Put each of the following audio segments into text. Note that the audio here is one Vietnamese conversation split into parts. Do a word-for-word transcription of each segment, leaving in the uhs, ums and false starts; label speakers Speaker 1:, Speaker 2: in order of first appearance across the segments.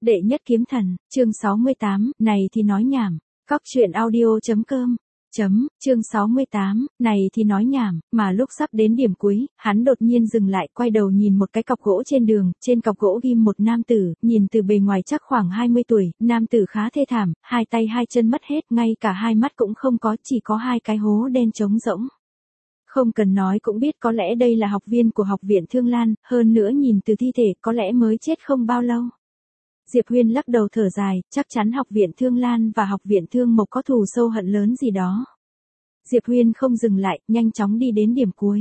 Speaker 1: Đệ nhất kiếm thần, chương sáu mươi tám, này thì nói nhảm. Cóc truyện audio.com chấm, chương sáu mươi tám, này thì nói nhảm, mà lúc sắp đến điểm cuối, hắn đột nhiên dừng lại, quay đầu nhìn một cái cọc gỗ trên đường, trên cọc gỗ ghim một nam tử, nhìn từ bề ngoài chắc khoảng hai mươi tuổi, nam tử khá thê thảm, hai tay hai chân mất hết, ngay cả hai mắt cũng không có, chỉ có hai cái hố đen trống rỗng. Không cần nói cũng biết có lẽ đây là học viên của học viện Thương Lan, hơn nữa nhìn từ thi thể có lẽ mới chết không bao lâu. Diệp Huyên lắc đầu thở dài, chắc chắn học viện Thương Lan và học viện Thương Mộc có thù sâu hận lớn gì đó. Diệp Huyên không dừng lại, nhanh chóng đi đến điểm cuối.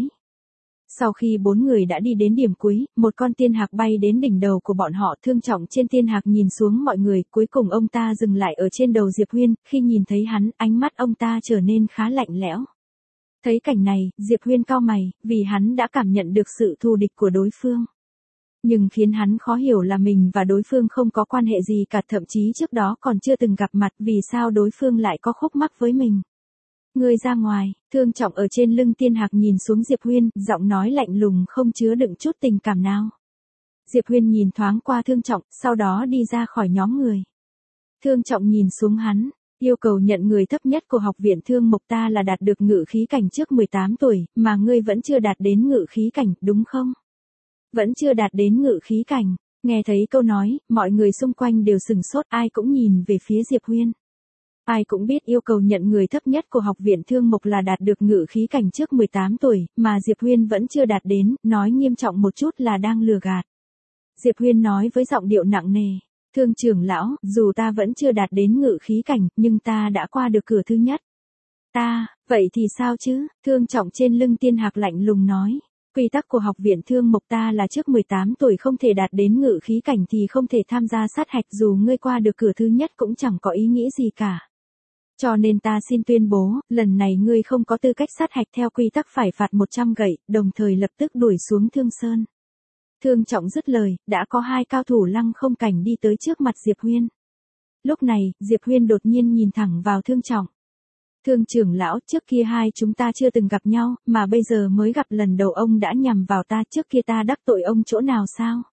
Speaker 1: Sau khi bốn người đã đi đến điểm cuối, một con tiên hạc bay đến đỉnh đầu của bọn họ. Thương Trọng trên tiên hạc nhìn xuống mọi người, cuối cùng ông ta dừng lại ở trên đầu Diệp Huyên, khi nhìn thấy hắn, ánh mắt ông ta trở nên khá lạnh lẽo. Thấy cảnh này, Diệp Huyên cau mày, vì hắn đã cảm nhận được sự thù địch của đối phương. Nhưng khiến hắn khó hiểu là mình và đối phương không có quan hệ gì cả, thậm chí trước đó còn chưa từng gặp mặt, vì sao đối phương lại có khúc mắc với mình. Người ra ngoài, Thương Trọng ở trên lưng tiên hạc nhìn xuống Diệp Huyên, giọng nói lạnh lùng không chứa đựng chút tình cảm nào. Diệp Huyên nhìn thoáng qua Thương Trọng, sau đó đi ra khỏi nhóm người. Thương Trọng nhìn xuống hắn, yêu cầu nhận người thấp nhất của học viện Thương Mộc ta là đạt được ngự khí cảnh trước mười tám tuổi, mà ngươi vẫn chưa đạt đến ngự khí cảnh, đúng không? Vẫn chưa đạt đến ngự khí cảnh. Nghe thấy câu nói, mọi người xung quanh đều sừng sốt, ai cũng nhìn về phía Diệp Huyên. Ai cũng biết yêu cầu nhận người thấp nhất của học viện Thương Mộc là đạt được ngự khí cảnh trước mười tám tuổi, mà Diệp Huyên vẫn chưa đạt đến, nói nghiêm trọng một chút là đang lừa gạt. Diệp Huyên nói với giọng điệu nặng nề, Thương trưởng lão, dù ta vẫn chưa đạt đến ngự khí cảnh, nhưng ta đã qua được cửa thứ nhất. Ta, vậy thì sao chứ? Thương Trọng trên lưng tiên hạc lạnh lùng nói. Quy tắc của học viện Thương Mộc ta là trước mười tám tuổi không thể đạt đến ngự khí cảnh thì không thể tham gia sát hạch, dù ngươi qua được cửa thứ nhất cũng chẳng có ý nghĩa gì cả. Cho nên ta xin tuyên bố, lần này ngươi không có tư cách sát hạch, theo quy tắc phải phạt một trăm gậy, đồng thời lập tức đuổi xuống Thương Sơn. Thương Trọng dứt lời, đã có hai cao thủ lăng không cảnh đi tới trước mặt Diệp Huyên. Lúc này, Diệp Huyên đột nhiên nhìn thẳng vào Thương Trọng. Thương trưởng lão, trước kia hai chúng ta chưa từng gặp nhau, mà bây giờ mới gặp lần đầu ông đã nhằm vào ta, trước kia ta đắc tội ông chỗ nào sao?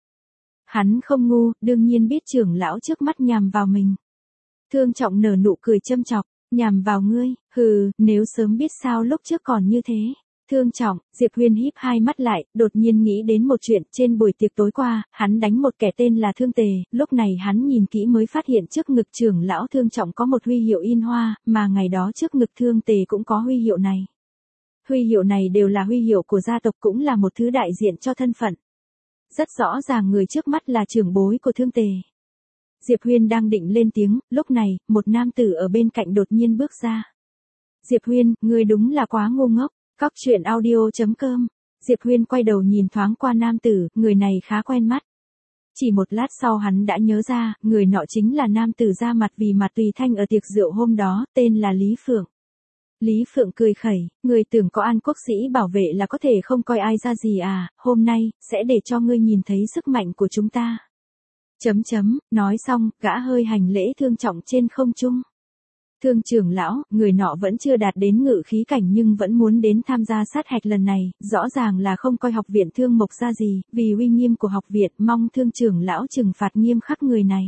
Speaker 1: Hắn không ngu, đương nhiên biết trưởng lão trước mắt nhằm vào mình. Thương Trọng nở nụ cười châm chọc, nhằm vào ngươi, hừ, nếu sớm biết sao lúc trước còn như thế. Thương Trọng, Diệp Huyên híp hai mắt lại, đột nhiên nghĩ đến một chuyện, trên buổi tiệc tối qua, hắn đánh một kẻ tên là Thương Tề, lúc này hắn nhìn kỹ mới phát hiện trước ngực trưởng lão Thương Trọng có một huy hiệu in hoa, mà ngày đó trước ngực Thương Tề cũng có huy hiệu này. Huy hiệu này đều là huy hiệu của gia tộc, cũng là một thứ đại diện cho thân phận. Rất rõ ràng người trước mắt là trưởng bối của Thương Tề. Diệp Huyên đang định lên tiếng, lúc này, một nam tử ở bên cạnh đột nhiên bước ra. Diệp Huyên, ngươi đúng là quá ngu ngốc. Cóc truyện audio.com Diệp Huyên quay đầu nhìn thoáng qua nam tử, người này khá quen mắt. Chỉ một lát sau hắn đã nhớ ra, người nọ chính là nam tử ra mặt vì mặt Tùy Thanh ở tiệc rượu hôm đó, tên là Lý Phượng. Lý Phượng cười khẩy, người tưởng có An Quốc sĩ bảo vệ là có thể không coi ai ra gì à, hôm nay, sẽ để cho ngươi nhìn thấy sức mạnh của chúng ta. Chấm chấm, nói xong, gã hơi hành lễ Thương Trọng trên không trung. Thương trưởng lão, người nọ vẫn chưa đạt đến ngự khí cảnh nhưng vẫn muốn đến tham gia sát hạch lần này, rõ ràng là không coi học viện Thương Mộc ra gì, vì uy nghiêm của học viện, mong thương trưởng lão trừng phạt nghiêm khắc người này.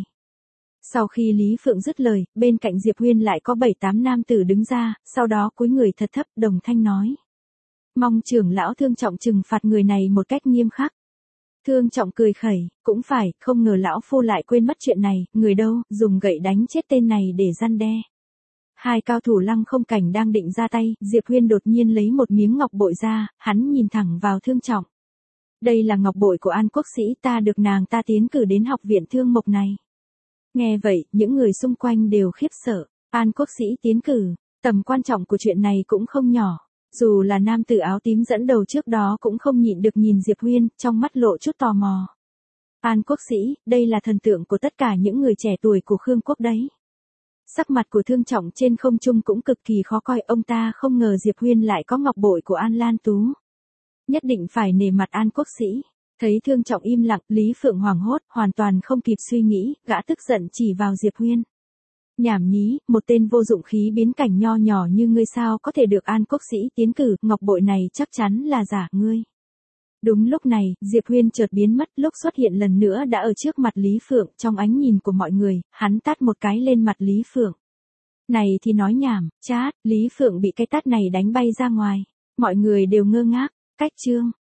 Speaker 1: Sau khi Lý Phượng dứt lời, bên cạnh Diệp Huyên lại có bảy tám nam tử đứng ra, sau đó cúi người thật thấp, đồng thanh nói. Mong trưởng lão Thương Trọng trừng phạt người này một cách nghiêm khắc. Thương Trọng cười khẩy, cũng phải, không ngờ lão phu lại quên mất chuyện này, người đâu, dùng gậy đánh chết tên này để răn đe. Hai cao thủ lăng không cảnh đang định ra tay, Diệp Huyên đột nhiên lấy một miếng ngọc bội ra, hắn nhìn thẳng vào Thương Trọng. Đây là ngọc bội của An Quốc sĩ, ta được nàng ta tiến cử đến học viện Thương Mộc này. Nghe vậy, những người xung quanh đều khiếp sợ, An Quốc sĩ tiến cử, tầm quan trọng của chuyện này cũng không nhỏ. Dù là nam tử áo tím dẫn đầu trước đó cũng không nhịn được nhìn Diệp Huyên, trong mắt lộ chút tò mò. An Quốc sĩ, đây là thần tượng của tất cả những người trẻ tuổi của Khương Quốc đấy. Sắc mặt của Thương Trọng trên không trung cũng cực kỳ khó coi, ông ta không ngờ Diệp Huyên lại có ngọc bội của An Lan Tú. Nhất định phải nể mặt An Quốc sĩ. Thấy Thương Trọng im lặng, Lý Phượng hoảng hốt, hoàn toàn không kịp suy nghĩ, gã tức giận chỉ vào Diệp Huyên. Nhảm nhí, một tên vô dụng khí biến cảnh nho nhỏ như ngươi sao có thể được An Quốc sĩ tiến cử, ngọc bội này chắc chắn là giả, ngươi. Đúng lúc này, Diệp Huyên chợt biến mất, lúc xuất hiện lần nữa đã ở trước mặt Lý Phượng, trong ánh nhìn của mọi người, hắn tát một cái lên mặt Lý Phượng. Này thì nói nhảm, chát, Lý Phượng bị cái tát này đánh bay ra ngoài. Mọi người đều ngơ ngác, cách chương.